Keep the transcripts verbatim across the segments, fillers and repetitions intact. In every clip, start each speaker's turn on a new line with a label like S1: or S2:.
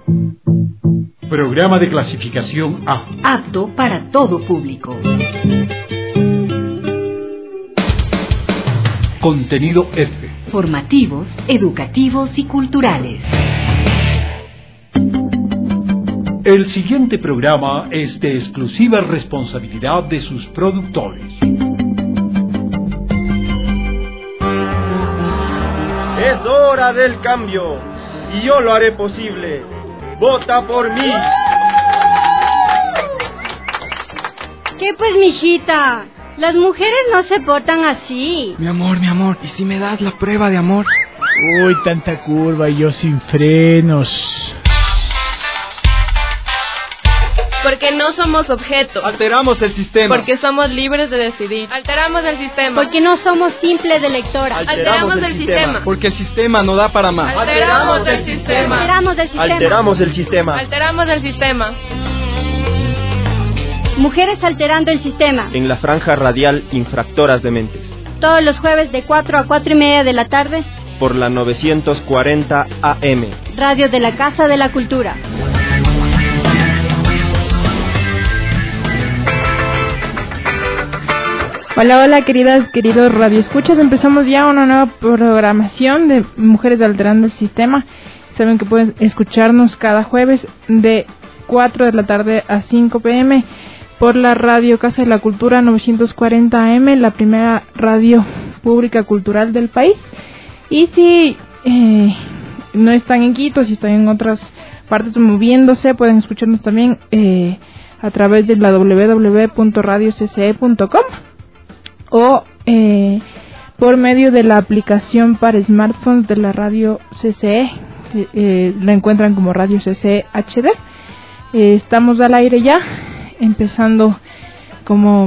S1: Programa de clasificación A.
S2: Apto para todo público.
S1: Contenido F.
S2: Formativos, educativos y culturales.
S1: El siguiente programa es de exclusiva responsabilidad de sus productores.
S3: Es hora del cambio y yo lo haré posible. ¡Vota por mí!
S4: ¿Qué pues, mijita? Las mujeres no se portan así.
S5: Mi amor, mi amor, ¿y si me das la prueba de amor?
S6: Uy, tanta curva y yo sin frenos.
S7: Porque no somos objetos.
S5: Alteramos el sistema.
S7: Porque somos libres de decidir. Alteramos el sistema.
S4: Porque no somos simples de lectora.
S7: Alteramos, Alteramos el, el sistema. sistema.
S5: Porque el sistema no da para más.
S7: Alteramos el sistema.
S4: Alteramos el sistema.
S3: Alteramos el sistema.
S7: Alteramos el sistema.
S4: Mujeres alterando el sistema.
S3: En la franja radial Infractoras de Mentes.
S4: Todos los jueves de cuatro a cuatro y media de la tarde.
S3: Por la novecientos cuarenta A M.
S4: Radio de la Casa de la Cultura.
S8: Hola, hola, queridas, queridos radioescuchas. Empezamos ya una nueva programación de Mujeres Alterando el Sistema. Saben que pueden escucharnos cada jueves de cuatro de la tarde a cinco pm por la Radio Casa de la Cultura novecientos cuarenta A M, la primera radio pública cultural del país. Y si eh, no están en Quito, si están en otras partes moviéndose, pueden escucharnos también eh, a través de la doble u doble u doble u punto radio c c e punto com. O eh, por medio de la aplicación para smartphones de la radio C C E, eh, la encuentran como Radio C C E H D. Eh, estamos al aire ya, empezando, como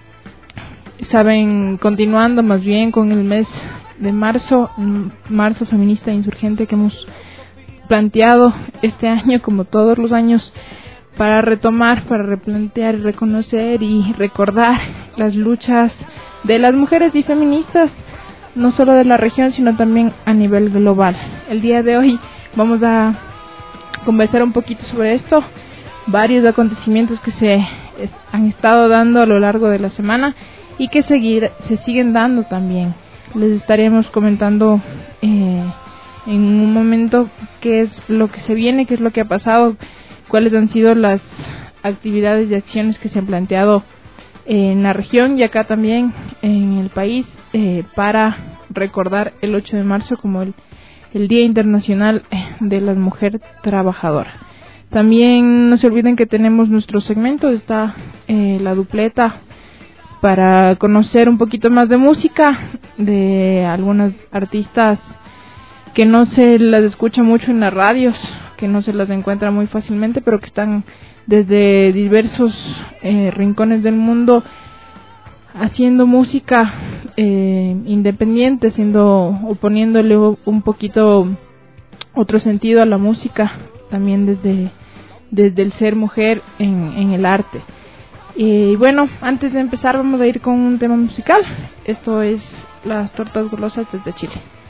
S8: saben, continuando más bien con el mes de marzo, marzo feminista e insurgente que hemos planteado este año, como todos los años, para retomar, para replantear, reconocer y recordar las luchas de las mujeres y feministas, no solo de la región, sino también a nivel global. El día de hoy vamos a conversar un poquito sobre esto, varios acontecimientos que se es, han estado dando a lo largo de la semana y que seguir, se siguen dando también. Les estaremos comentando eh, en un momento qué es lo que se viene, qué es lo que ha pasado, cuáles han sido las actividades y acciones que se han planteado en la región y acá también en el país eh, para recordar el ocho de marzo como el, el Día Internacional de la Mujer Trabajadora. También no se olviden que tenemos nuestro segmento, está eh, la dupleta para conocer un poquito más de música de algunas artistas que no se las escucha mucho en las radios, que no se las encuentra muy fácilmente, pero que están desde diversos eh, rincones del mundo haciendo música eh, independiente, haciendo o poniéndole un poquito otro sentido a la música, también desde desde el ser mujer en, en el arte. Y bueno, antes de empezar vamos a ir con un tema musical. Esto es Las Tortas Golosas desde Chile.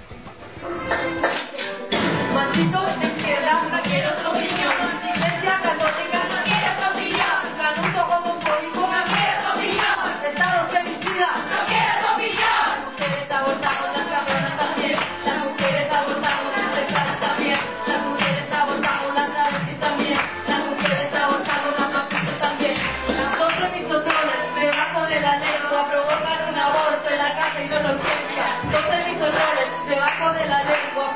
S9: Maldito de izquierda, no quiero tu opinión. Iglesia católica, no quiero tu opinión. Canuto como un código, no quiero tu opinión. Estado femicida, no quiero tu opinión. Las mujeres abortamos, las cabronas también. Las mujeres abortamos, las sexuales también. Las mujeres abortamos, las travestis también. Las mujeres abortamos, las machistas también. Las doce misotrones, debajo de la lengua, provocan un aborto en la casa y no lo urgencia. doce misotrones, debajo de la lengua.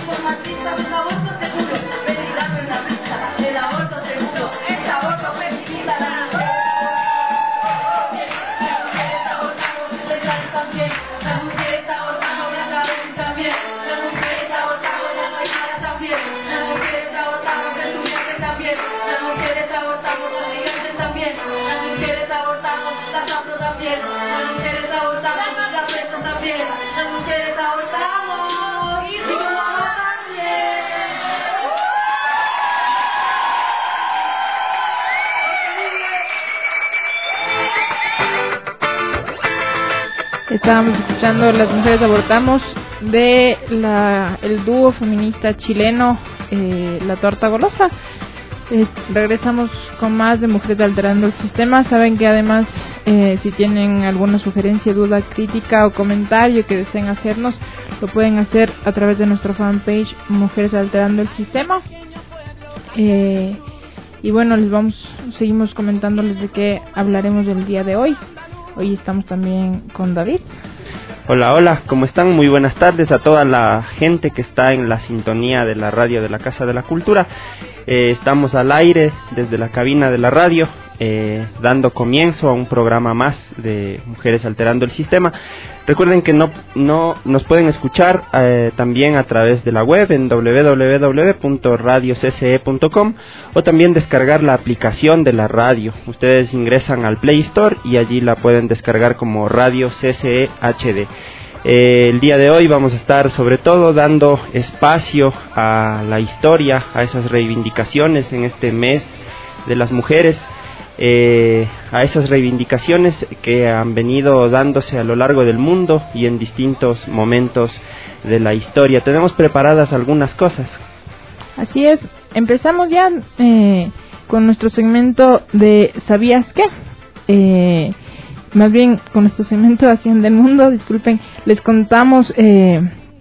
S9: informativa del aborto seguro. Ven y dame una pista del aborto seguro. Es aborto femicida. Las mujeres abortamos, legales también. Las mujeres abortamos, legales también. Las mujeres abortamos, legales también. Las mujeres abortamos, estudiantes también. Las mujeres abortamos, estudiantes también. Las mujeres abortamos, las afro también. Las mujeres abortamos, las presas también. Las mujeres abortamos y tu mamá también.
S8: Estábamos escuchando Las Mujeres Abortamos de la, el dúo feminista chileno eh, La Torta Golosa. Eh, regresamos con más de Mujeres Alterando el Sistema. Saben que además eh, si tienen alguna sugerencia, duda, crítica o comentario que deseen hacernos, lo pueden hacer a través de nuestra fanpage Mujeres Alterando el Sistema. Eh, y bueno, les vamos, seguimos comentándoles de qué hablaremos del día de hoy. Hoy estamos también con David.
S10: Hola, hola, ¿cómo están? Muy buenas tardes a toda la gente que está en la sintonía de la radio de la Casa de la Cultura. Eh, estamos al aire desde la cabina de la radio, eh, dando comienzo a un programa más de Mujeres Alterando el Sistema. Recuerden que no, no nos pueden escuchar eh, también a través de la web en doble u doble u doble u punto radio c c e punto com o también descargar la aplicación de la radio. Ustedes ingresan al Play Store y allí la pueden descargar como Radio C C E H D. Eh, el día de hoy vamos a estar sobre todo dando espacio a la historia, a esas reivindicaciones en este mes de las mujeres, eh, a esas reivindicaciones que han venido dándose a lo largo del mundo y en distintos momentos de la historia. Tenemos preparadas algunas cosas.
S8: Así es, empezamos ya eh, con nuestro segmento de ¿Sabías qué? Eh, más bien con nuestro segmento de Hacienda del Mundo, disculpen, les contamos eh,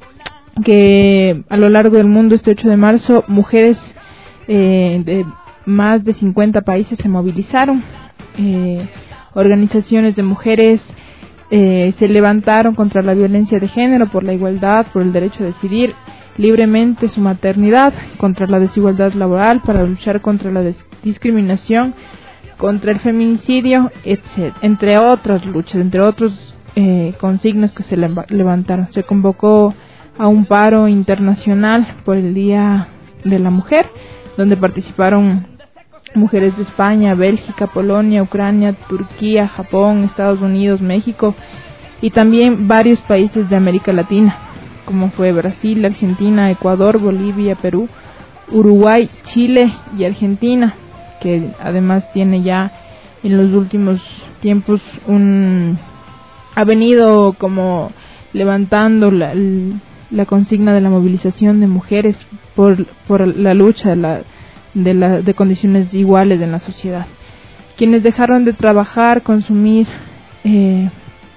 S8: que a lo largo del mundo este ocho de marzo mujeres eh, de más de cincuenta países se movilizaron, eh, organizaciones de mujeres eh, se levantaron contra la violencia de género, por la igualdad, por el derecho a decidir libremente su maternidad, contra la desigualdad laboral, para luchar contra la des- discriminación, contra el feminicidio, etcétera, entre otras luchas, entre otros eh, consignas que se le- levantaron. Se convocó a un paro internacional por el Día de la Mujer, donde participaron mujeres de España, Bélgica, Polonia, Ucrania, Turquía, Japón, Estados Unidos, México y también varios países de América Latina, como fue Brasil, Argentina, Ecuador, Bolivia, Perú, Uruguay, Chile y Argentina, que además tiene ya en los últimos tiempos un ha venido como levantando la, la consigna de la movilización de mujeres por por la lucha de la de la de condiciones iguales en la sociedad. Quienes dejaron de trabajar, consumir eh,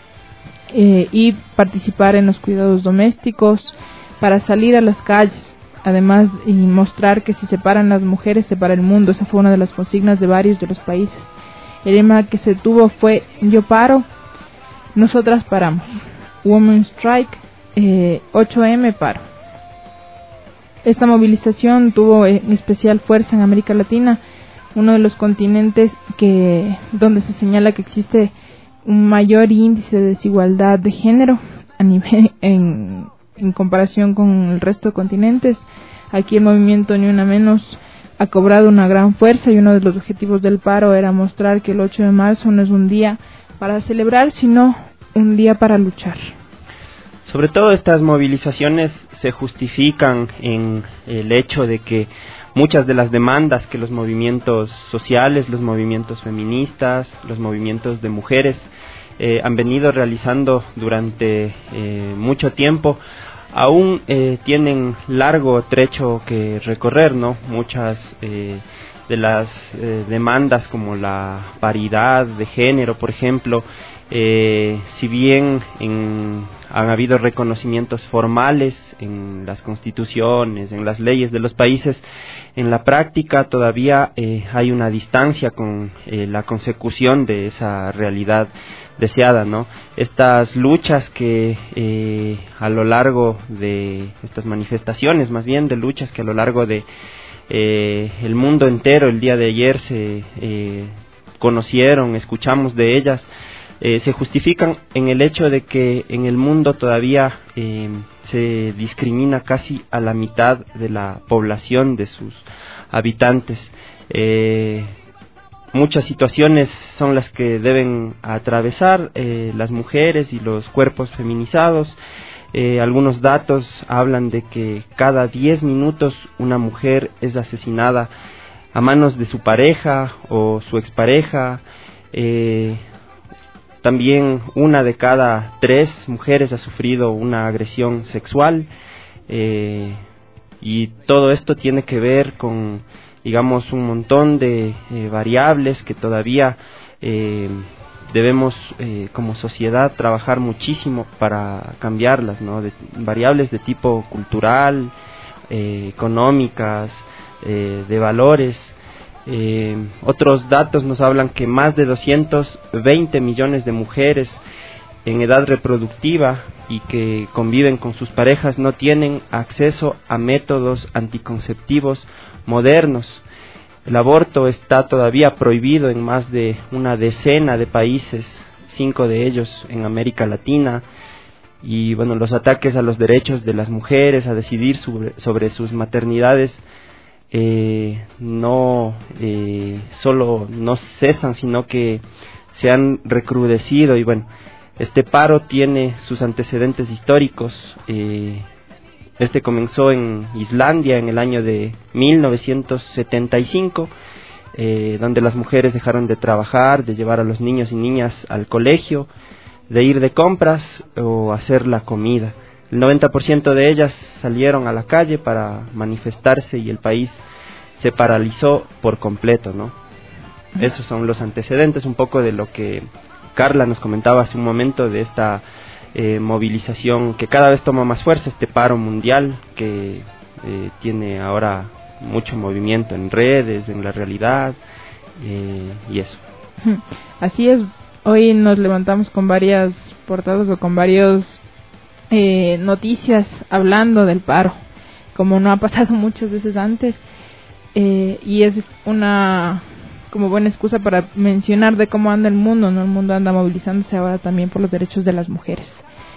S8: eh, y participar en los cuidados domésticos para salir a las calles. Además, y mostrar que si se paran las mujeres, se para el mundo. Esa fue una de las consignas de varios de los países. El lema que se tuvo fue: yo paro, nosotras paramos. Women Strike, eh, ocho eme paro. Esta movilización tuvo en especial fuerza en América Latina, uno de los continentes que donde se señala que existe un mayor índice de desigualdad de género a nivel en en comparación con el resto de continentes. Aquí el movimiento Ni Una Menos ha cobrado una gran fuerza y uno de los objetivos del paro era mostrar que el ocho de marzo no es un día para celebrar, sino un día para luchar.
S10: Sobre todo estas movilizaciones se justifican en el hecho de que muchas de las demandas que los movimientos sociales, los movimientos feministas, los movimientos de mujeres eh, han venido realizando durante eh, mucho tiempo, aún eh, tienen largo trecho que recorrer, ¿no? Muchas eh, de las eh, demandas como la paridad de género, por ejemplo, eh, si bien en, han habido reconocimientos formales en las constituciones, en las leyes de los países, en la práctica todavía eh, hay una distancia con eh, la consecución de esa realidad deseada, ¿no? Estas luchas que eh, a lo largo de estas manifestaciones, más bien de luchas que a lo largo de eh, el mundo entero el día de ayer se eh, conocieron, escuchamos de ellas, eh, se justifican en el hecho de que en el mundo todavía eh, se discrimina casi a la mitad de la población, de sus habitantes. Eh, Muchas situaciones son las que deben atravesar eh, las mujeres y los cuerpos feminizados. Eh, algunos datos hablan de que cada diez minutos una mujer es asesinada a manos de su pareja o su expareja. Eh, también una de cada tres mujeres ha sufrido una agresión sexual. Eh, y todo esto tiene que ver con, digamos, un montón de eh, variables que todavía eh, debemos eh, como sociedad trabajar muchísimo para cambiarlas, ¿no? De, variables de tipo cultural, eh, económicas, eh, de valores. Eh, otros datos nos hablan que más de doscientos veinte millones de mujeres en edad reproductiva y que conviven con sus parejas no tienen acceso a métodos anticonceptivos modernos. El aborto está todavía prohibido en más de una decena de países, cinco de ellos en América Latina, y bueno, los ataques a los derechos de las mujeres a decidir sobre, sobre sus maternidades eh, no eh, solo no cesan, sino que se han recrudecido. Y bueno, este paro tiene sus antecedentes históricos. eh, Este comenzó en Islandia en el año de mil novecientos setenta y cinco, eh, donde las mujeres dejaron de trabajar, de llevar a los niños y niñas al colegio, de ir de compras o hacer la comida. El noventa por ciento de ellas salieron a la calle para manifestarse y el país se paralizó por completo, ¿no? Esos son los antecedentes, un poco de lo que Carla nos comentaba hace un momento, de esta Eh, movilización que cada vez toma más fuerza, este paro mundial que eh, tiene ahora mucho movimiento en redes, en la realidad, eh, y eso.
S8: Así es, hoy nos levantamos con varias portadas o con varias eh, noticias hablando del paro, como no ha pasado muchas veces antes, eh, y es una como buena excusa para mencionar de cómo anda el mundo, ¿no? El mundo anda movilizándose ahora también por los derechos de las mujeres.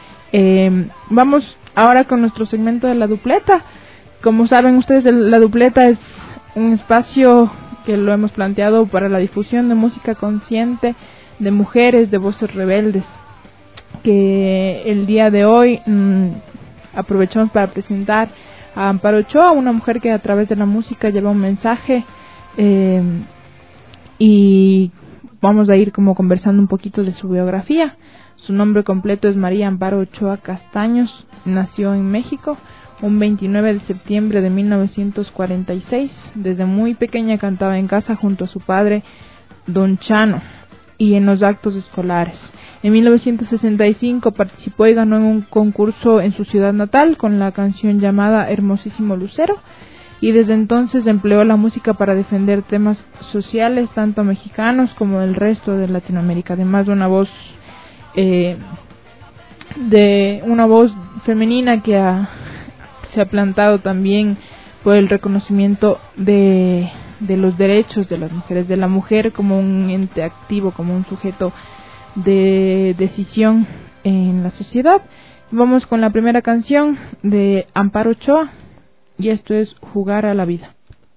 S8: Eh, vamos ahora con nuestro segmento de la dupleta. Como saben ustedes, la dupleta es un espacio que lo hemos planteado para la difusión de música consciente, de mujeres, de voces rebeldes, que el día de hoy mmm, aprovechamos para presentar a Amparo Ochoa, una mujer que a través de la música lleva un mensaje, eh, y vamos a ir como conversando un poquito de su biografía. Su nombre completo es María Amparo Ochoa Castaños. Nació en México un veintinueve de septiembre de mil novecientos cuarenta y seis. Desde muy pequeña cantaba en casa junto a su padre, Don Chano, y en los actos escolares. En mil novecientos sesenta y cinco participó y ganó en un concurso en su ciudad natal con la canción llamada Hermosísimo Lucero, y desde entonces empleó la música para defender temas sociales, tanto mexicanos como del resto de Latinoamérica. Además de una voz eh, de una voz femenina que ha, se ha plantado también por el reconocimiento de, de los derechos de las mujeres, de la mujer como un ente activo, como un sujeto de decisión en la sociedad. Vamos con la primera canción de Amparo Ochoa, y esto es Jugar a la Vida.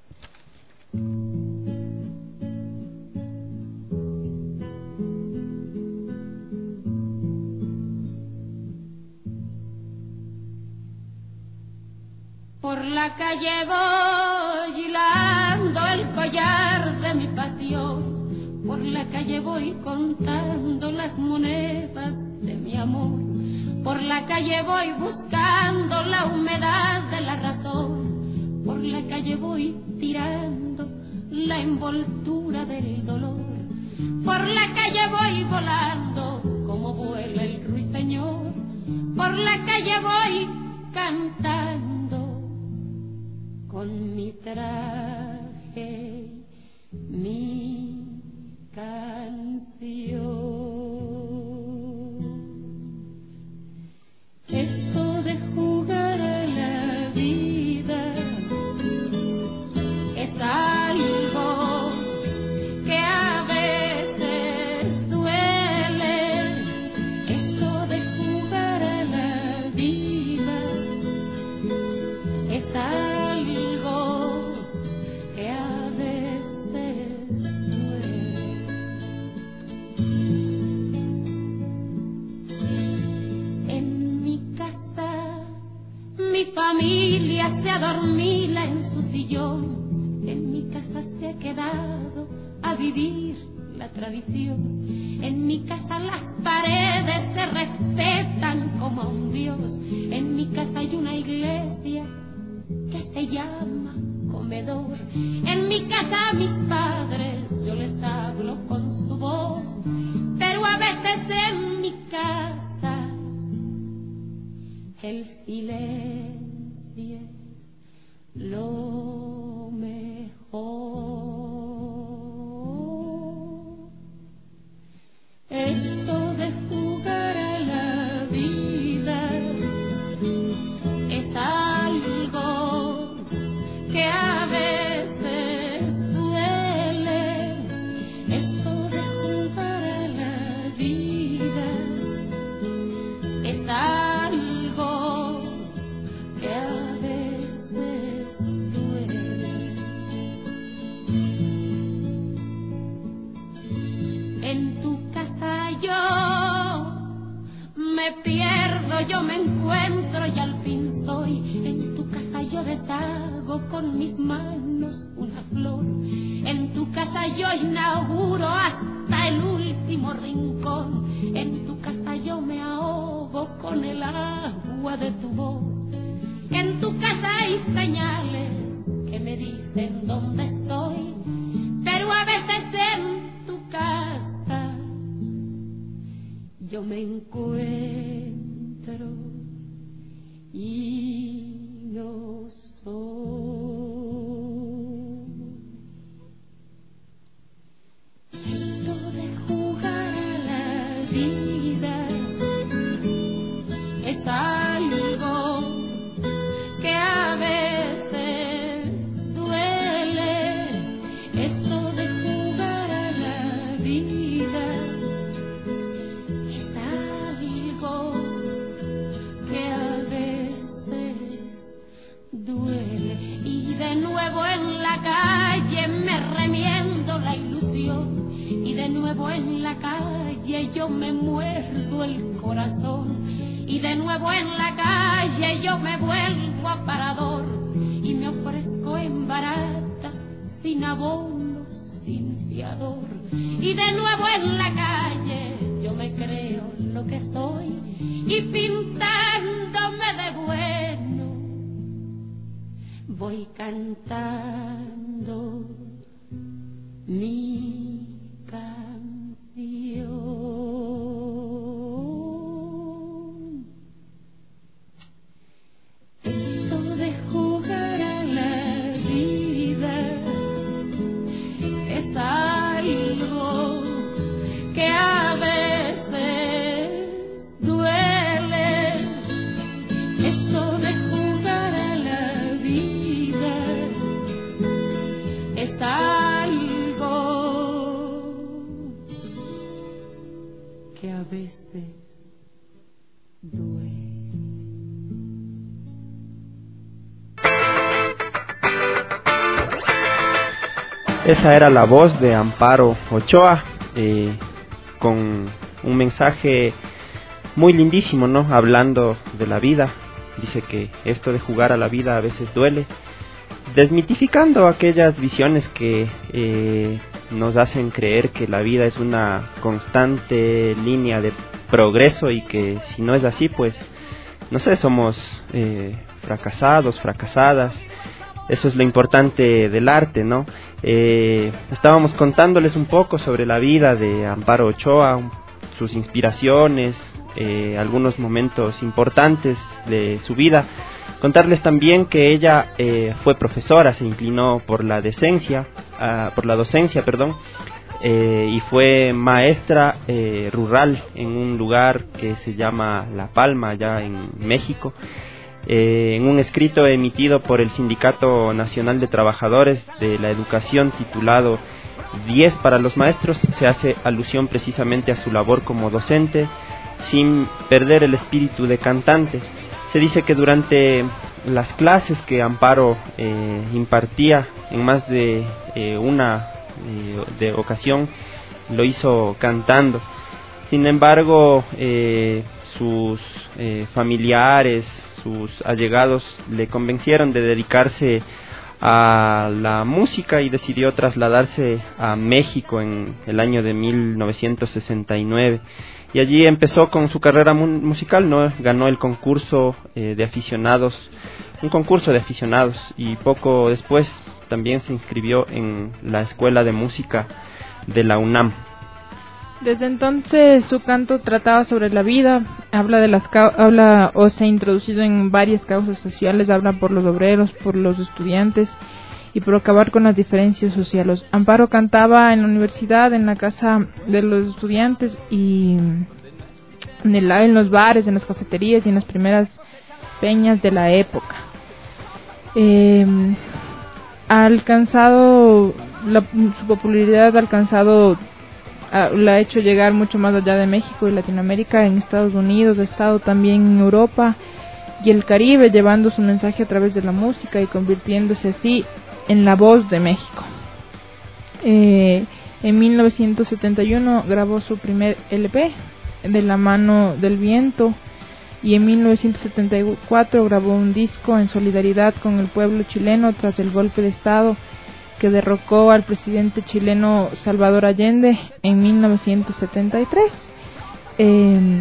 S11: Por la calle voy hilando el collar de mi pasión, por la calle voy contando las monedas de mi amor, por la calle voy buscando la humedad de la razón, por la calle voy tirando la envoltura del dolor, por la calle voy volando como vuela el ruiseñor, por la calle voy cantando con mi traje mi canción. mi familia se adormila en su sillón, en mi casa se ha quedado a vivir la tradición. En mi casa las paredes se respetan como a un dios. En mi casa hay una iglesia que se llama comedor. En mi casa a mis padres yo les hablo con su voz, pero a veces en mi casa el silencio es lo mejor. Esto de jugar a la vida es algo que a veces duele. Esto de jugar a la vida es algo que a veces duele. En tu casa yo me pierdo, yo me encuentro y al fin soy. En tu casa yo deshago con mis manos una flor. En tu casa yo inauguro hasta el último rincón. En tu casa yo me ahogo con el agua de tu voz. En tu casa hay señales que me dicen dónde estoy, pero a veces en tu casa yo me encuentro y no soy. Esto de jugar a la vida es algo que a veces duele. Esto de jugar a la vida es algo que a veces duele. Y de nuevo en la calle me remiendo la ilusión, y de nuevo en la calle yo me muerdo el corazón, y de nuevo en la calle yo me vuelvo aparador y me ofrezco en barata, sin abono, sin fiador. Y de nuevo en la calle yo me creo lo que soy, y pintándome de bueno voy cantando mi canción. Esto de jugar a la vida es algo que a veces duele. Esto de jugar a la vida es algo que a veces duele.
S10: Esa era la voz de Amparo Ochoa, eh, con un mensaje muy lindísimo, ¿no? Hablando de la vida. Dice que esto de jugar a la vida a veces duele, desmitificando aquellas visiones que eh, nos hacen creer que la vida es una constante línea de progreso y que si no es así, pues, no sé, somos eh, fracasados, fracasadas. Eso es lo importante del arte, ¿no? Eh, estábamos contándoles un poco sobre la vida de Amparo Ochoa, sus inspiraciones, eh, algunos momentos importantes de su vida. Contarles también que ella eh, fue profesora, se inclinó por la docencia, uh, por la docencia, perdón, eh, y fue maestra eh, rural en un lugar que se llama La Palma, allá en México. Eh, en un escrito emitido por el Sindicato Nacional de Trabajadores de la Educación titulado diez para los maestros, se hace alusión precisamente a su labor como docente, sin perder el espíritu de cantante. Se dice que durante las clases que Amparo eh, impartía en más de eh, una eh, de ocasión, lo hizo cantando. Sin embargo, eh, sus eh, familiares, sus allegados le convencieron de dedicarse a la música y decidió trasladarse a México en el año de mil novecientos sesenta y nueve. Y allí empezó con su carrera mu- musical, ¿no? Ganó el concurso eh, de aficionados, un concurso de aficionados, y poco después también se inscribió en la Escuela de Música de la UNAM.
S8: Desde entonces su canto trataba sobre la vida, habla de las cau- habla o se ha introducido en varias causas sociales, habla por los obreros, por los estudiantes y por acabar con las diferencias sociales. Amparo cantaba en la universidad, en la casa de los estudiantes y en, el, en los bares, en las cafeterías y en las primeras peñas de la época. Eh, ha alcanzado la, su popularidad ha alcanzado ha, la ha hecho llegar mucho más allá de México y Latinoamérica, en Estados Unidos, ha estado también en Europa y el Caribe, llevando su mensaje a través de la música y convirtiéndose así en la voz de México. Eh, en mil novecientos setenta y uno grabó su primer L P, De la mano del viento, y en mil novecientos setenta y cuatro grabó un disco en solidaridad con el pueblo chileno tras el golpe de Estado que derrocó al presidente chileno Salvador Allende en mil novecientos setenta y tres. Eh,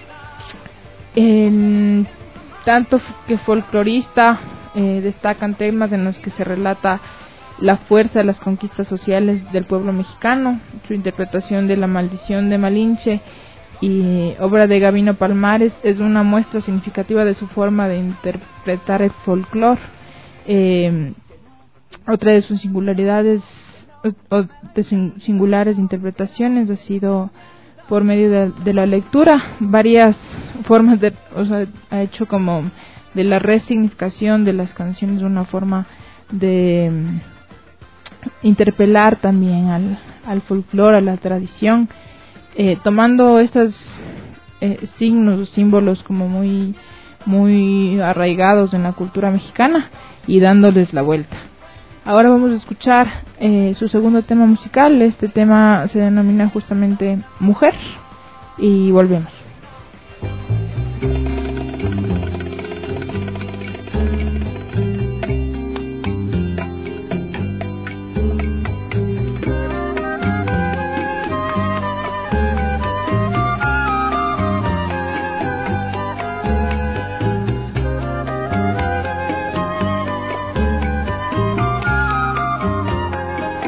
S8: en tanto que folclorista, eh, destacan temas en los que se relata la fuerza de las conquistas sociales del pueblo mexicano, su interpretación de La maldición de Malinche y obra de Gabino Palmares es una muestra significativa de su forma de interpretar el folclore. Eh, otra de sus singularidades o de sus singulares interpretaciones ha sido por medio de, de la lectura, varias formas de, o sea, ha hecho como de la resignificación de las canciones una forma de um, interpelar también al, al folclore, a la tradición, eh, tomando estos eh, signos, símbolos como muy, muy arraigados en la cultura mexicana y dándoles la vuelta. Ahora vamos a escuchar eh, su segundo tema musical. Este tema se denomina justamente Mujer y volvemos.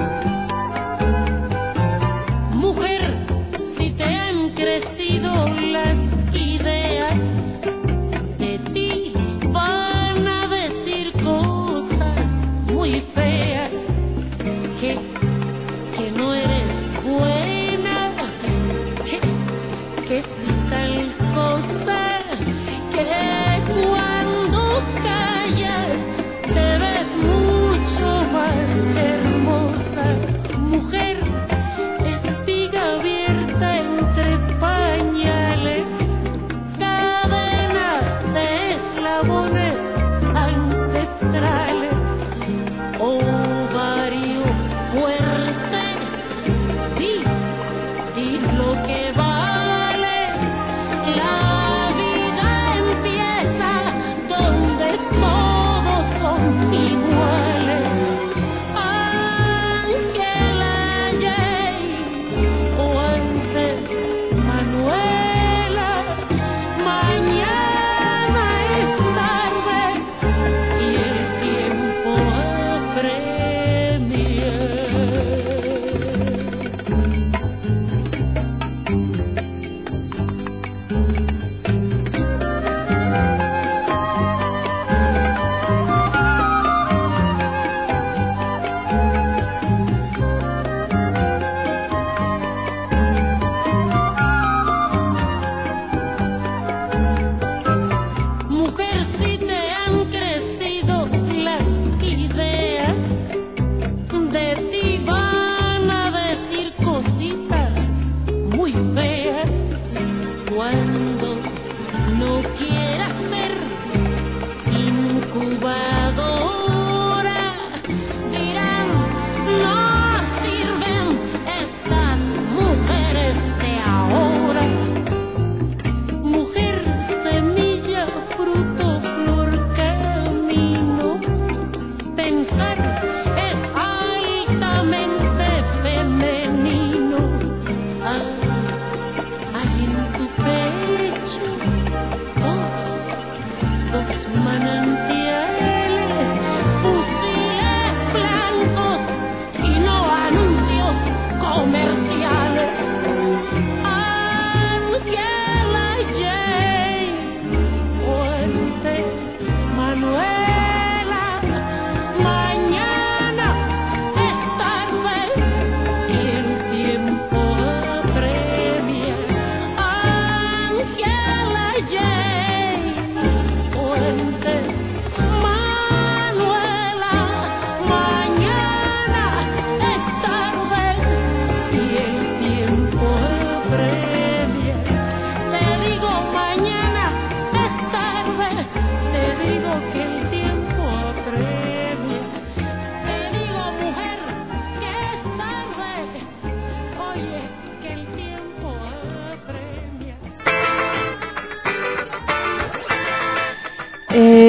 S11: Mujer, si te han crecido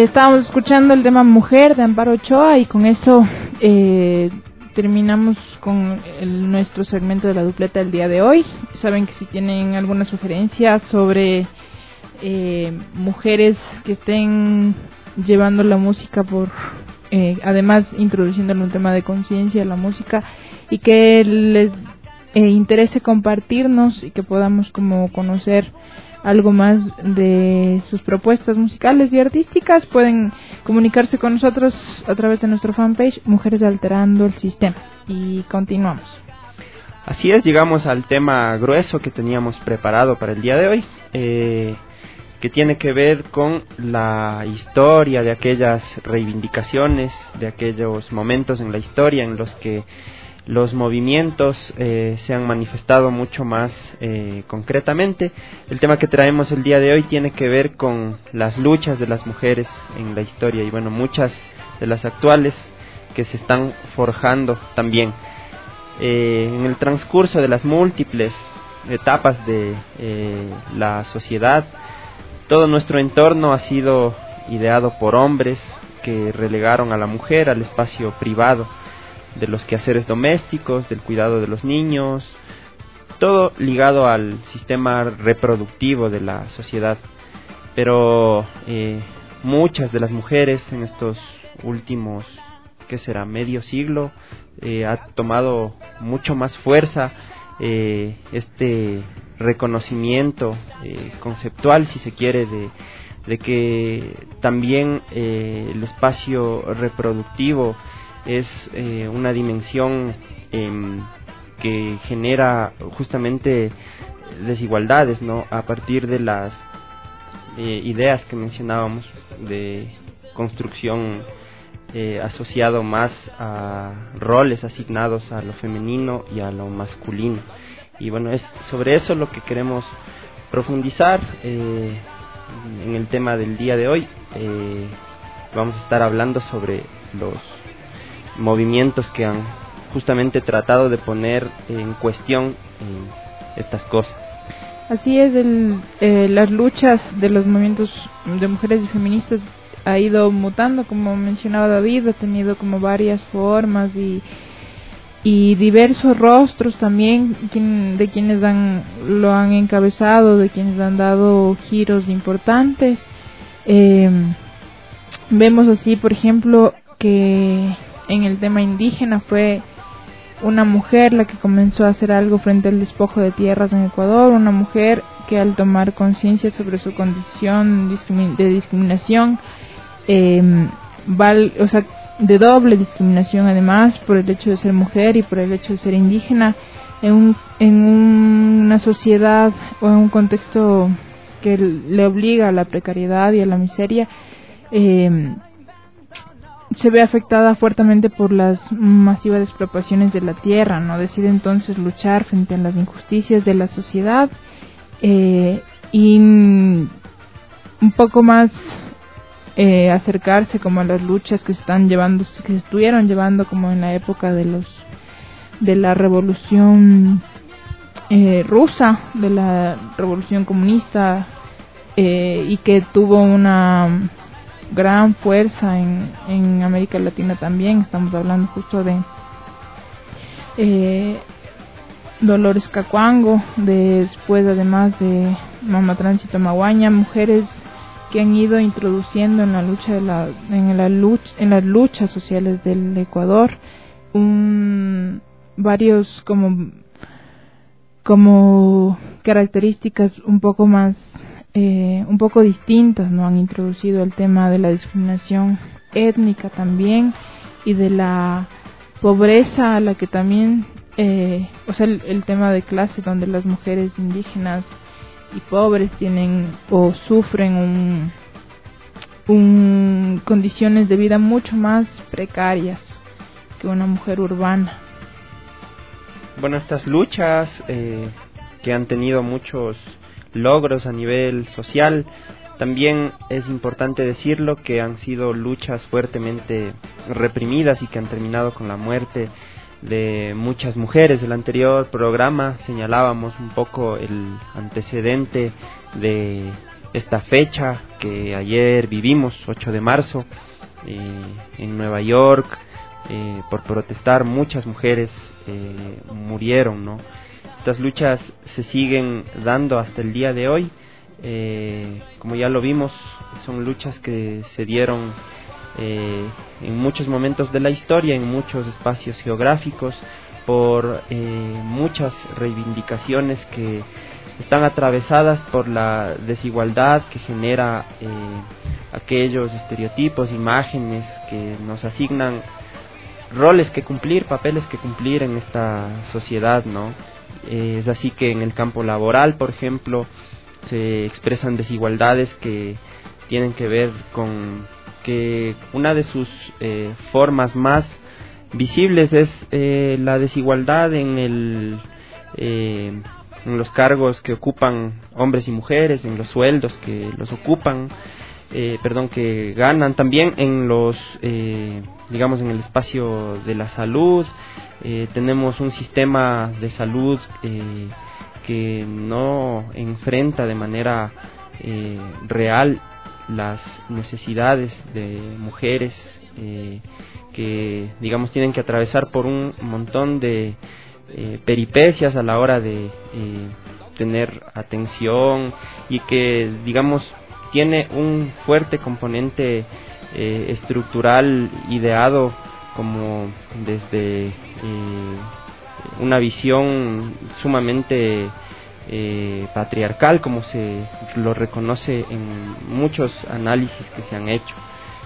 S8: estábamos escuchando el tema Mujer de Amparo Ochoa y con eso eh, terminamos con el, nuestro segmento de la dupleta del día de hoy. Saben que si tienen alguna sugerencia sobre eh, mujeres que estén llevando la música por, eh, además introduciéndole un tema de conciencia a la música y que les eh, interese compartirnos y que podamos como conocer algo más de sus propuestas musicales y artísticas, pueden comunicarse con nosotros a través de nuestra fanpage Mujeres Alterando el Sistema. Y continuamos.
S10: Así es, llegamos al tema grueso que teníamos preparado para el día de hoy, eh, que tiene que ver con la historia de aquellas reivindicaciones, de aquellos momentos en la historia en los que los movimientos eh, se han manifestado mucho más eh, concretamente. El tema que traemos el día de hoy tiene que ver con las luchas de las mujeres en la historia y bueno, muchas de las actuales que se están forjando también. Eh, en el transcurso de las múltiples etapas de eh, la sociedad, todo nuestro entorno ha sido ideado por hombres que relegaron a la mujer al espacio privado de los quehaceres domésticos, del cuidado de los niños, todo ligado al sistema reproductivo de la sociedad. Pero eh, muchas de las mujeres en estos últimos, ¿qué será?, medio siglo, eh, ha tomado mucho más fuerza eh, este reconocimiento eh, conceptual, si se quiere, de, de que también eh, el espacio reproductivo es eh, una dimensión eh, que genera justamente desigualdades, ¿no? A partir de las eh, ideas que mencionábamos de construcción eh, asociado más a roles asignados a lo femenino y a lo masculino. Y bueno, es sobre eso lo que queremos profundizar eh, en el tema del día de hoy. Eh, vamos a estar hablando sobre los movimientos que han justamente tratado de poner en cuestión eh, estas cosas.
S8: Así es, el, eh, las luchas de los movimientos de mujeres y feministas ha ido mutando, como mencionaba David, ha tenido como varias formas y, y diversos rostros también quien, de quienes han, lo han encabezado, de quienes han dado giros importantes. Eh, vemos así, por ejemplo, que en el tema indígena fue una mujer la que comenzó a hacer algo frente al despojo de tierras en Ecuador, una mujer que al tomar conciencia sobre su condición de discriminación, eh, val, o sea, de doble discriminación además, por el hecho de ser mujer y por el hecho de ser indígena, en, un, en una sociedad o en un contexto que le obliga a la precariedad y a la miseria, eh, se ve afectada fuertemente por las masivas expropiaciones de la tierra, ¿no? Decide entonces luchar frente a las injusticias de la sociedad eh, y un poco más eh, acercarse como a las luchas que se están llevando, que se estuvieron llevando como en la época de los de la revolución eh, rusa, de la revolución comunista eh, y que tuvo una gran fuerza en, en América Latina también. Estamos hablando justo de eh, Dolores Cacuango, de, después además de Mama Tránsito Maguaña, mujeres que han ido introduciendo en la lucha de la, en la lucha, en las luchas sociales del Ecuador un, varios como como características un poco más Eh, un poco distintas, ¿no? Han introducido el tema de la discriminación étnica también y de la pobreza a la que también, eh, o sea, el, el tema de clase donde las mujeres indígenas y pobres tienen o sufren un, un condiciones de vida mucho más precarias que una mujer urbana.
S10: Bueno, estas luchas eh, que han tenido muchos logros a nivel social, también es importante decirlo que han sido luchas fuertemente reprimidas y que han terminado con la muerte de muchas mujeres. El anterior programa señalábamos un poco el antecedente de esta fecha que ayer vivimos, ocho de marzo, eh, en Nueva York, eh, por protestar muchas mujeres eh, murieron, ¿no? Estas luchas se siguen dando hasta el día de hoy, eh, como ya lo vimos, son luchas que se dieron eh, en muchos momentos de la historia, en muchos espacios geográficos, por eh, muchas reivindicaciones que están atravesadas por la desigualdad que genera eh, aquellos estereotipos, imágenes que nos asignan roles que cumplir, papeles que cumplir en esta sociedad, ¿no? Eh, es así que en el campo laboral, por ejemplo, se expresan desigualdades que tienen que ver con que una de sus eh, formas más visibles es eh, la desigualdad en el eh, en los cargos que ocupan hombres y mujeres, en los sueldos que los ocupan, eh, perdón, que ganan, también en los, eh, digamos, en el espacio de la salud. Eh, tenemos un sistema de salud eh, que no enfrenta de manera eh, real las necesidades de mujeres eh, que, digamos, tienen que atravesar por un montón de Eh, peripecias a la hora de eh, tener atención, y que, digamos, tiene un fuerte componente eh, estructural ideado como desde eh, una visión sumamente eh, patriarcal, como se lo reconoce en muchos análisis que se han hecho.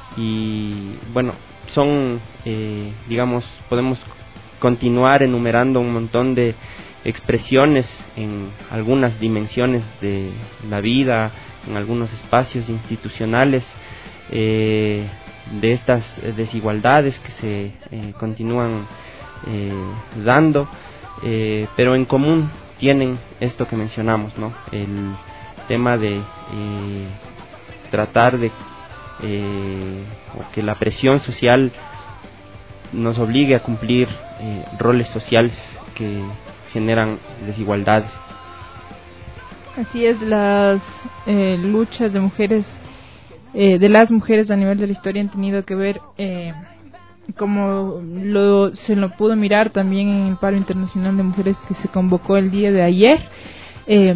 S10: Y bueno, son eh, digamos, podemos continuar enumerando un montón de expresiones en algunas dimensiones de la vida, en algunos espacios institucionales, eh, de estas desigualdades que se eh, continúan eh, dando, eh, pero en común tienen esto que mencionamos, ¿no? El tema de eh, tratar de eh, o que la presión social nos obligue a cumplir eh, roles sociales que generan desigualdades.
S8: Así es, las eh, luchas de mujeres, eh, de las mujeres a nivel de la historia han tenido que ver, eh, como lo, se lo pudo mirar también en el paro internacional de mujeres que se convocó el día de ayer, eh,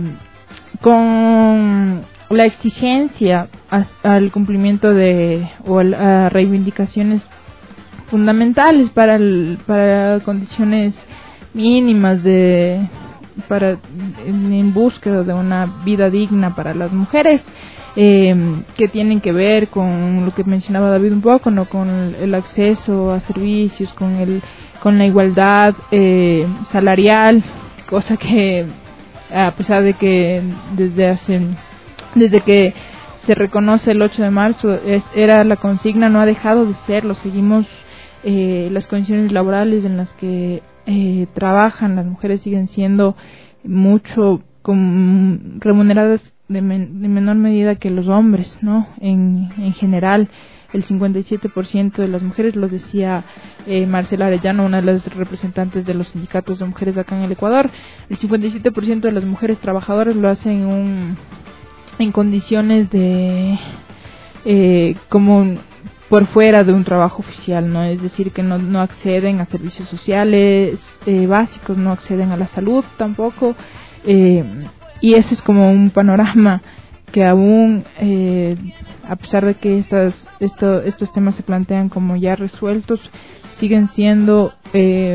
S8: con la exigencia a, al cumplimiento de o a, a reivindicaciones fundamentales para el, para condiciones mínimas de para en, en búsqueda de una vida digna para las mujeres, eh, que tienen que ver con lo que mencionaba David un poco, no, con el, el acceso a servicios, con el con la igualdad eh, salarial, cosa que a pesar de que desde hace desde que se reconoce el ocho de marzo es, era la consigna, no ha dejado de serlo. Seguimos Eh, las condiciones laborales en las que eh, trabajan las mujeres siguen siendo mucho con, remuneradas de, men, de menor medida que los hombres, ¿no? En, en general, el cincuenta y siete por ciento de las mujeres, lo decía eh, Marcela Arellano, una de las representantes de los sindicatos de mujeres acá en el Ecuador, el cincuenta y siete por ciento de las mujeres trabajadoras lo hacen en, un, en condiciones de eh, como por fuera de un trabajo oficial, ¿no? Es decir, que no, no acceden a servicios sociales eh, básicos, no acceden a la salud tampoco, eh, y ese es como un panorama que aún, eh, a pesar de que estas, esto, estos temas se plantean como ya resueltos, siguen siendo eh,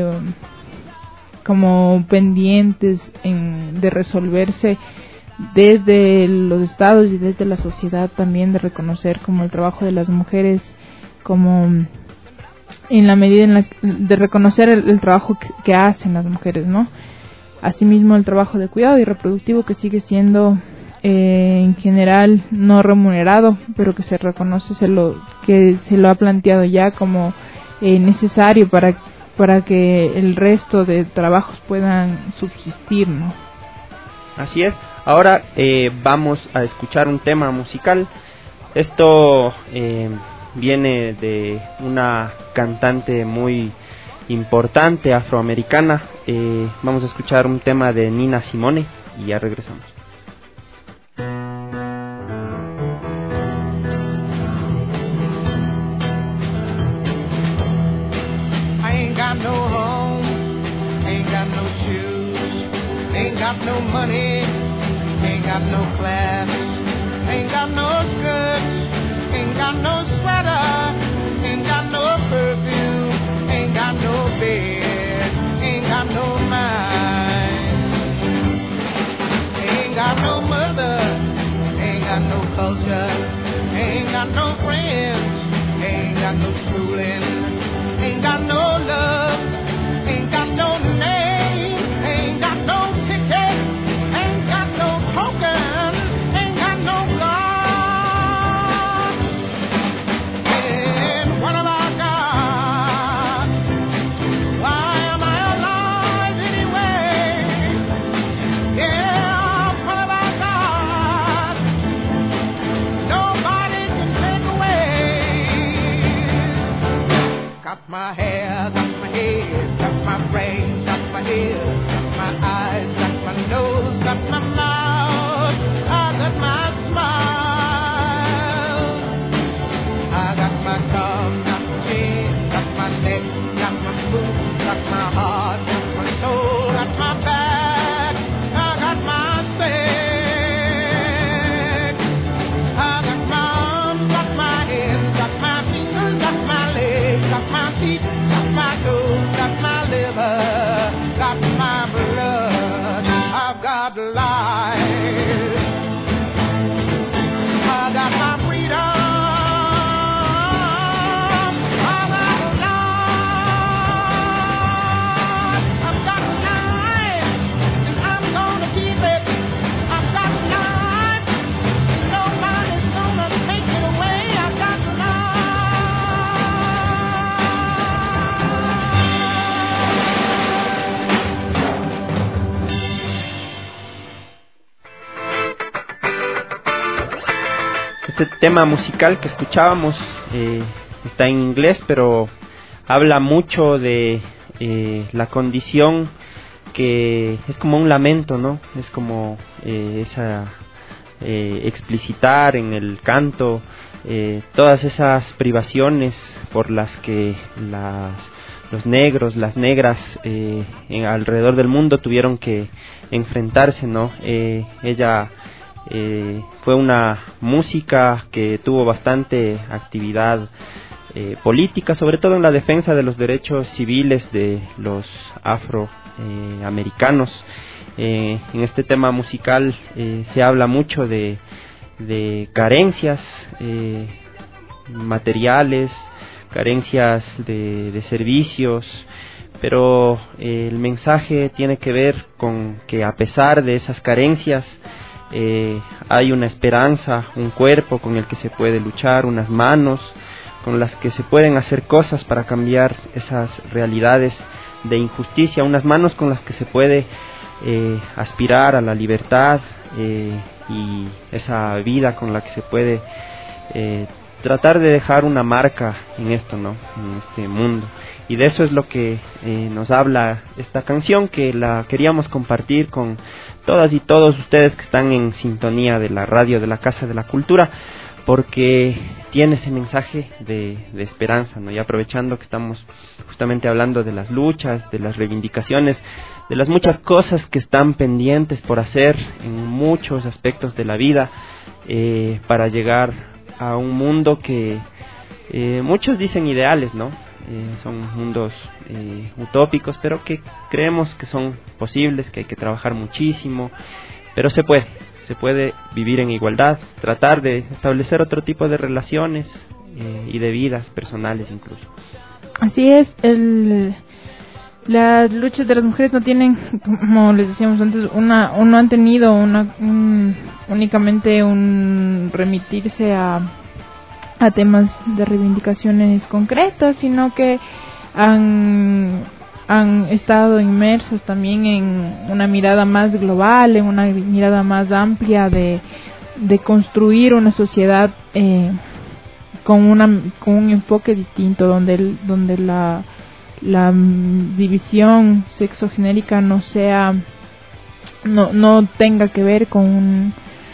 S8: como pendientes en, de resolverse desde los estados y desde la sociedad también, de reconocer como el trabajo de las mujeres, como en la medida en la de reconocer el, el trabajo que, que hacen las mujeres, ¿no? Asimismo, el trabajo de cuidado y reproductivo, que sigue siendo eh, en general no remunerado, pero que se reconoce, se lo que se lo ha planteado ya como eh, necesario para para que el resto de trabajos puedan subsistir, ¿no?
S10: Así es. Ahora eh, vamos a escuchar un tema musical. Esto eh, viene de una cantante muy importante afroamericana. Eh, vamos a escuchar un tema de Nina Simone y ya regresamos.
S12: Ain't got no money, ain't got no class, ain't got no skirts, ain't got no sweater, ain't got no perfume, ain't got no bed, ain't got no mind, ain't got no mother, ain't got no culture, ain't got no friends, ain't got no schooling, ain't got no love, ain't got no name, ain't got no ticket, ain't got no token, ain't got no God. And what have I got? Why am I alive anyway? Yeah, what have I got? Nobody can take away. Got my hair, got my head, got my brains, got my ears, got my eyes, got my nose, got my mouth, I got my smile, I got my tongue, got my chin, got my neck, got my boobs, got my heart, got my soul, got my back, I got my sex, I got my arms, got my hands, got my fingers, got my legs, got my feet, got my toes, got my liver, got my blood, I've got life, I got my freedom, I've got life, I've got life, and I'm gonna keep it, I've got life, nobody's gonna take it away, I've got
S10: Este tema musical que escuchábamos eh, está en inglés, pero habla mucho de eh, la condición que es como un lamento, ¿no? Es como eh, esa eh, explicitar en el canto eh, todas esas privaciones por las que las, los negros, las negras eh, en, alrededor del mundo tuvieron que enfrentarse, ¿no? Eh, ella Eh, fue una música que tuvo bastante actividad eh, política, sobre todo en la defensa de los derechos civiles de los afroamericanos. Eh, en este tema musical eh, se habla mucho de, de carencias eh, materiales, carencias de, de servicios, pero eh, el mensaje tiene que ver con que a pesar de esas carencias, Eh, hay una esperanza, un cuerpo con el que se puede luchar, unas manos con las que se pueden hacer cosas para cambiar esas realidades de injusticia, unas manos con las que se puede eh, aspirar a la libertad eh, y esa vida con la que se puede eh, tratar de dejar una marca en esto, ¿no? En este mundo. Y de eso es lo que eh, nos habla esta canción, que la queríamos compartir con todas y todos ustedes que están en sintonía de la radio de la Casa de la Cultura, porque tiene ese mensaje de, de esperanza, ¿no? Y aprovechando que estamos justamente hablando de las luchas, de las reivindicaciones, de las muchas cosas que están pendientes por hacer en muchos aspectos de la vida, eh, para llegar a un mundo que eh, muchos dicen ideales, ¿no? Eh, son mundos eh, utópicos, pero que creemos que son posibles, que hay que trabajar muchísimo, pero se puede, se puede vivir en igualdad, tratar de establecer otro tipo de relaciones eh, y de vidas personales incluso.
S8: Así es, el, las luchas de las mujeres no tienen, como les decíamos antes, una, o no han tenido una, un, únicamente un remitirse a a temas de reivindicaciones concretas, sino que han, han estado inmersos también en una mirada más global, en una mirada más amplia de, de construir una sociedad eh, con una con un enfoque distinto, donde el, donde la la división sexogenérica no sea no no tenga que ver con un,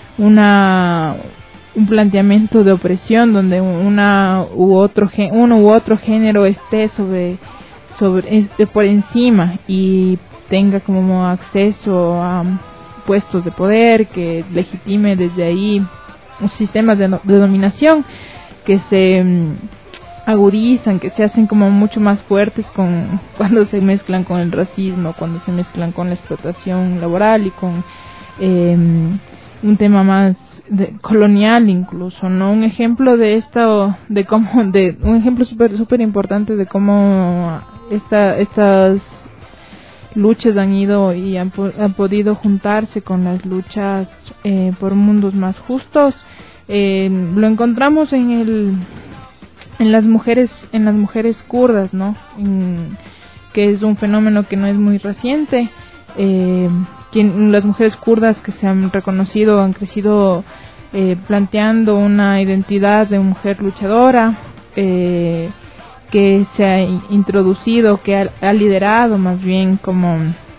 S8: una un planteamiento de opresión donde una u otro uno u otro género esté sobre sobre esté por encima y tenga como acceso a puestos de poder, que legitime desde ahí sistemas de, de dominación que se um, agudizan, que se hacen como mucho más fuertes con cuando se mezclan con el racismo, cuando se mezclan con la explotación laboral y con eh, un tema más de, colonial incluso, ¿no? Un ejemplo de esto, de cómo, de un ejemplo súper súper importante de cómo esta estas luchas han ido y han, han podido juntarse con las luchas eh, por mundos más justos. Eh, lo encontramos en el en las mujeres en las mujeres kurdas, ¿no? En, que es un fenómeno que no es muy reciente. Eh, quien, las mujeres kurdas que se han reconocido han crecido eh, planteando una identidad de mujer luchadora, eh, que se ha introducido, que ha, ha liderado más bien como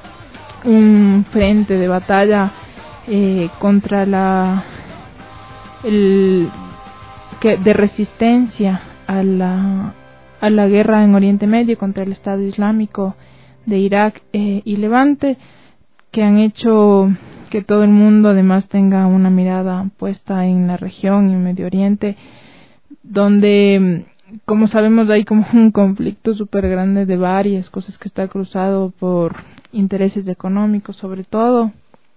S8: un frente de batalla eh, contra la el que de resistencia a la a la guerra en Oriente Medio contra el Estado Islámico de Irak eh, y Levante, que han hecho que todo el mundo además tenga una mirada puesta en la región, en Medio Oriente, donde, como sabemos, hay como un conflicto súper grande de varias cosas que está cruzado por intereses económicos sobre todo,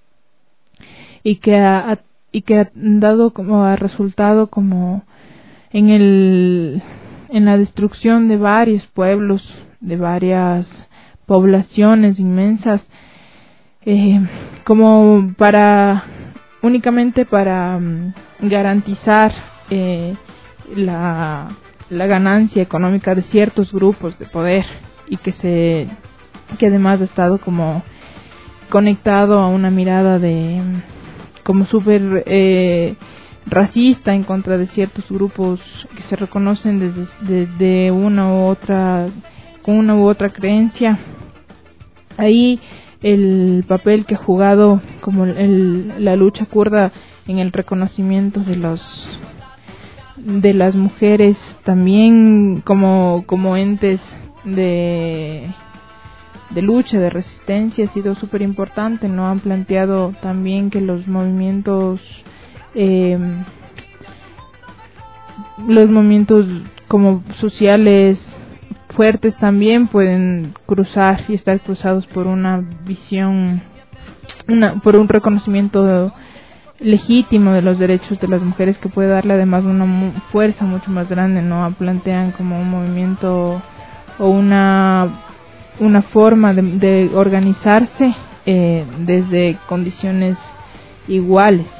S8: y que ha, y que ha dado como ha resultado como en el en la destrucción de varios pueblos, de varias poblaciones inmensas, eh, como para únicamente para um, garantizar eh, la la ganancia económica de ciertos grupos de poder, y que se que además ha estado como conectado a una mirada de como súper eh, racista en contra de ciertos grupos que se reconocen desde de, de una u otra con una u otra creencia. Ahí el papel que ha jugado como el, la lucha kurda en el reconocimiento de los de las mujeres también como como entes de de lucha, de resistencia, ha sido súper importante, ¿no? Han planteado también que los movimientos eh, los movimientos como sociales fuertes también pueden cruzar y estar cruzados por una visión, una por un reconocimiento legítimo de los derechos de las mujeres, que puede darle además una mu- fuerza mucho más grande, ¿no? Plantean como un movimiento o una una forma de, de organizarse eh, desde condiciones iguales.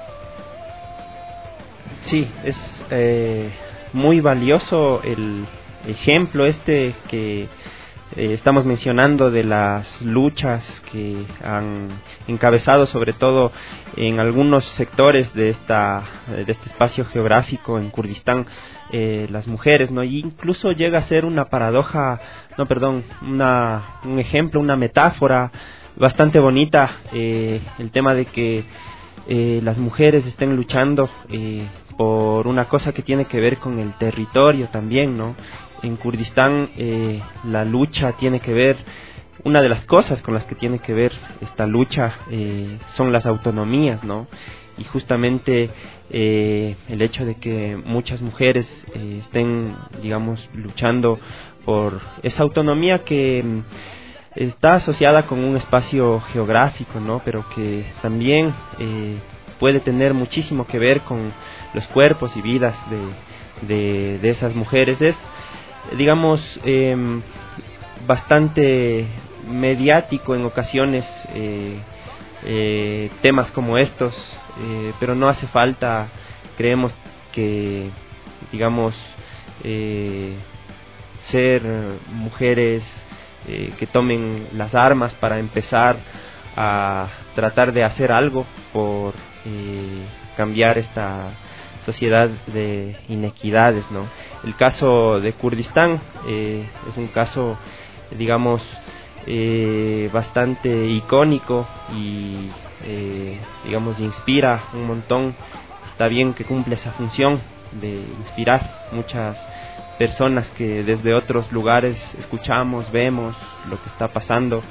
S10: Sí, es eh, muy valioso el ejemplo este que eh, estamos mencionando de las luchas que han encabezado sobre todo en algunos sectores de esta de este espacio geográfico en Kurdistán, eh, las mujeres, ¿no? Y incluso llega a ser una paradoja, no, perdón, una un ejemplo, una metáfora bastante bonita, eh, el tema de que eh, las mujeres estén luchando eh, por una cosa que tiene que ver con el territorio también, ¿no? En Kurdistán eh, la lucha tiene que ver, una de las cosas con las que tiene que ver esta lucha eh, son las autonomías, ¿no? Y justamente eh, el hecho de que muchas mujeres eh, estén, digamos, luchando por esa autonomía que mm, está asociada con un espacio geográfico, ¿no? Pero que también eh, puede tener muchísimo que ver con los cuerpos y vidas de, de, de esas mujeres. Es, digamos, eh, bastante mediático en ocasiones eh, eh, temas como estos, eh, pero no hace falta, creemos que, digamos, eh, ser mujeres eh, que tomen las armas para empezar a tratar de hacer algo por eh, cambiar esta sociedad de inequidades, ¿no? El caso de Kurdistán eh, es un caso, digamos, eh, bastante icónico y, eh, digamos, inspira un montón. Está bien que cumple esa función de inspirar muchas personas que desde otros lugares escuchamos, vemos lo que está pasando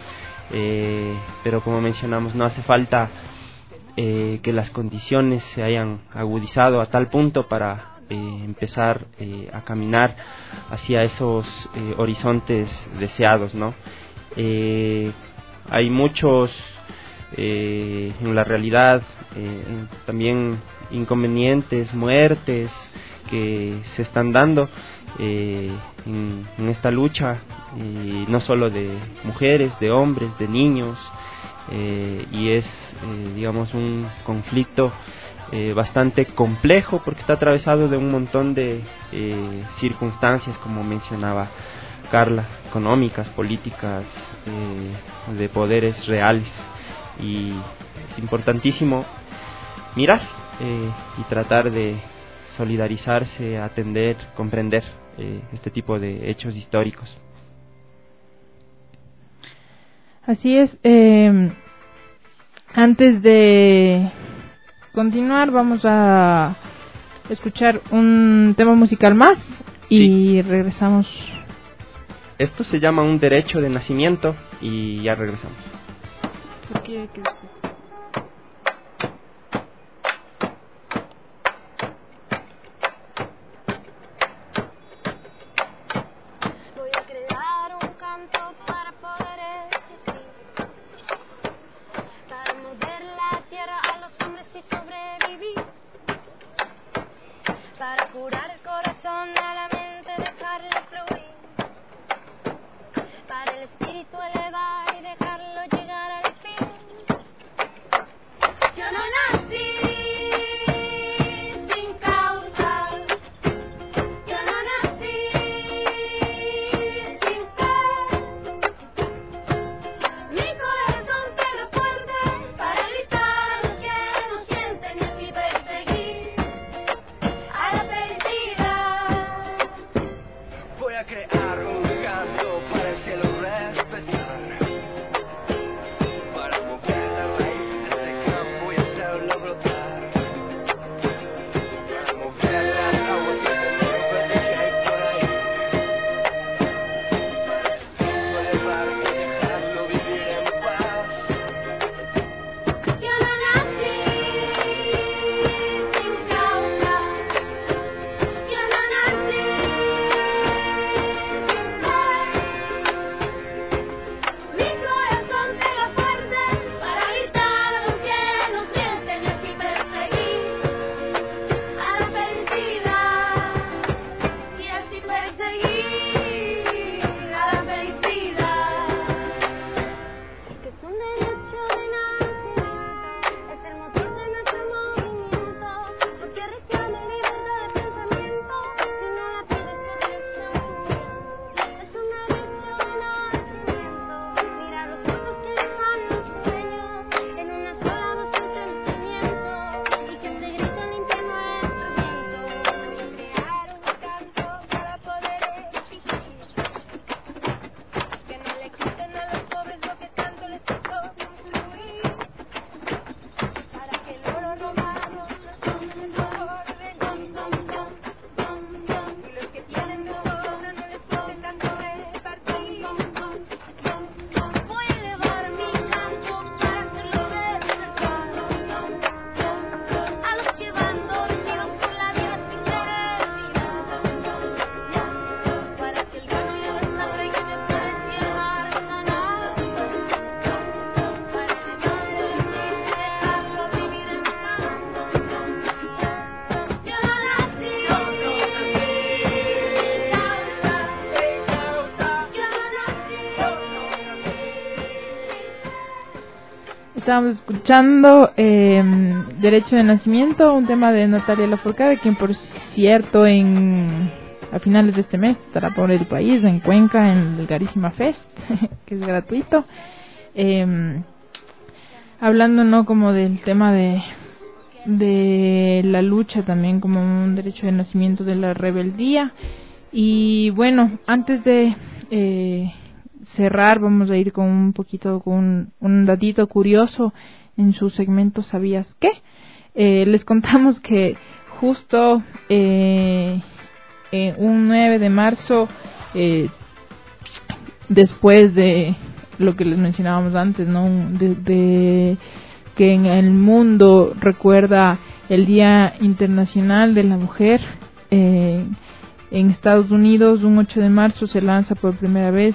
S10: eh, pero como mencionamos, no hace falta eh, que las condiciones se hayan agudizado a tal punto para eh, empezar eh, a caminar hacia esos eh, horizontes deseados, ¿no? Eh, hay muchos eh, en la realidad eh, también inconvenientes, muertes que se están dando eh, en, en esta lucha, eh, no solo de mujeres, de hombres, de niños, eh, y es eh, digamos un conflicto eh, bastante complejo porque está atravesado de un montón de eh, circunstancias, como mencionaba Carla, económicas, políticas, eh, de poderes reales, y es importantísimo mirar eh, y tratar de solidarizarse, atender, comprender eh, este tipo de hechos históricos.
S8: Así es. Eh, antes de continuar, vamos a escuchar un tema musical más y sí. regresamos.
S10: Esto se llama Un Derecho de Nacimiento y ya regresamos.
S8: ¿Por qué hay que... Estábamos escuchando eh, Derecho de Nacimiento, un tema de Natalia Lafourcade, quien por cierto en a finales de este mes estará por el país, en Cuenca, en el Garísima Fest, que es gratuito, eh, hablando no como del tema de de la lucha también como un derecho de nacimiento de la rebeldía. Y bueno, antes de eh, cerrar, vamos a ir con un poquito, con un, un datito curioso en su segmento ¿Sabías qué? Eh, les contamos que justo eh, eh, un nueve de marzo, eh, después de lo que les mencionábamos antes, ¿no? De, de que en el mundo recuerda el Día Internacional de la Mujer. Eh, en Estados Unidos, un ocho de marzo, se lanza por primera vez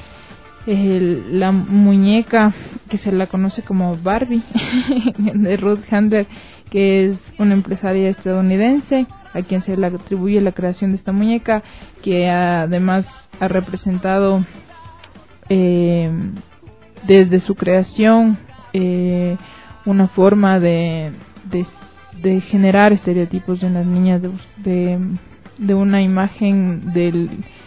S8: el, la muñeca que se la conoce como Barbie de Ruth Handler, que es una empresaria estadounidense a quien se le atribuye la creación de esta muñeca, que además ha representado eh, desde su creación eh, una forma de, de, de generar estereotipos en las niñas, de, de, de una imagen del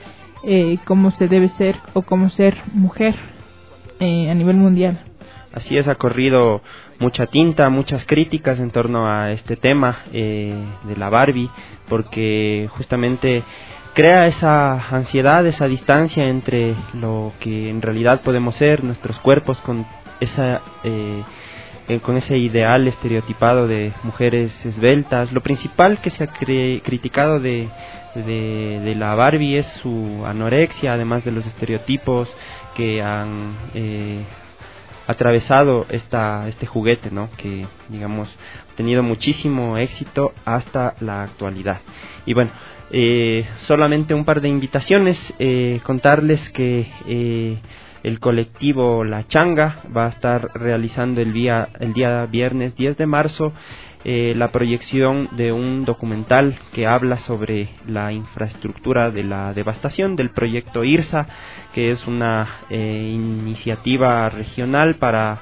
S8: eh, cómo se debe ser o cómo ser mujer eh, a nivel mundial.
S10: Así es, ha corrido mucha tinta, muchas críticas en torno a este tema eh, de la Barbie, porque justamente crea esa ansiedad, esa distancia entre lo que en realidad podemos ser, nuestros cuerpos, con esa eh, eh, con ese ideal estereotipado de mujeres esbeltas. Lo principal que se ha cre- criticado de, de, de la Barbie es su anorexia, además de los estereotipos que han eh, atravesado esta este juguete, ¿no? Que digamos ha tenido muchísimo éxito hasta la actualidad. Y bueno, eh, solamente un par de invitaciones, eh, contarles que eh, el colectivo La Changa va a estar realizando el día el día viernes diez de marzo eh, la proyección de un documental que habla sobre la infraestructura de la devastación del proyecto IRSA, que es una eh, iniciativa regional para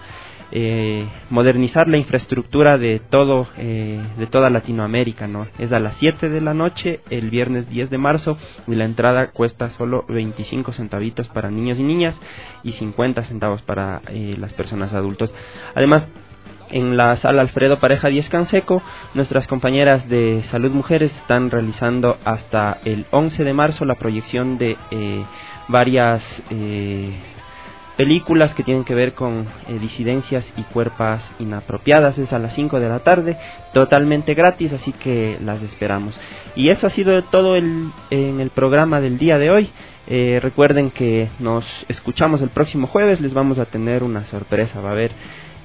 S10: eh, modernizar la infraestructura de todo eh, de toda Latinoamérica, ¿no? Es a las siete de la noche el viernes diez de marzo y la entrada cuesta solo veinticinco centavitos para niños y niñas y cincuenta centavos para eh, las personas adultos. Además, en la sala Alfredo Pareja Díez Canseco, nuestras compañeras de Salud Mujeres están realizando hasta el once de marzo la proyección de eh, varias eh, películas que tienen que ver con eh, disidencias y cuerpos inapropiadas. Es a las cinco de la tarde, totalmente gratis, así que las esperamos. Y eso ha sido todo el, en el programa del día de hoy. Eh, recuerden que nos escuchamos el próximo jueves, les vamos a tener una sorpresa, va a haber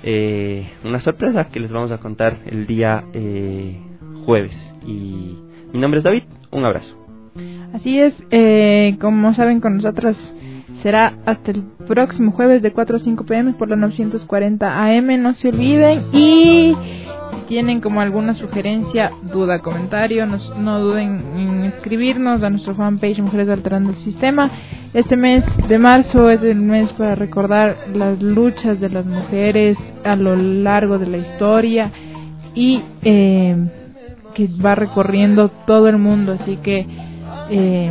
S10: eh, una sorpresa que les vamos a contar el día eh, jueves. Y mi nombre es David, un abrazo.
S8: Así es, eh, como saben, con nosotras será hasta el próximo jueves de cuatro a cinco pm por la novecientos cuarenta A M, no se olviden. Y si tienen como alguna sugerencia, duda, comentario, no, no duden en escribirnos a nuestro fanpage Mujeres Alterando el Sistema. Este mes de marzo es el mes para recordar las luchas de las mujeres a lo largo de la historia y eh, que va recorriendo todo el mundo, así que eh,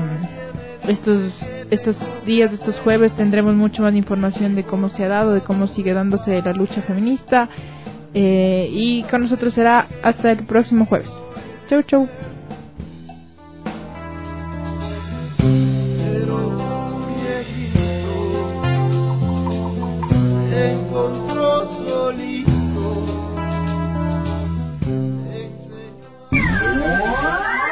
S8: estos estos días, estos jueves, tendremos mucho más información de cómo se ha dado, de cómo sigue dándose la lucha feminista, eh, y con nosotros será hasta el próximo jueves. Chau, chau.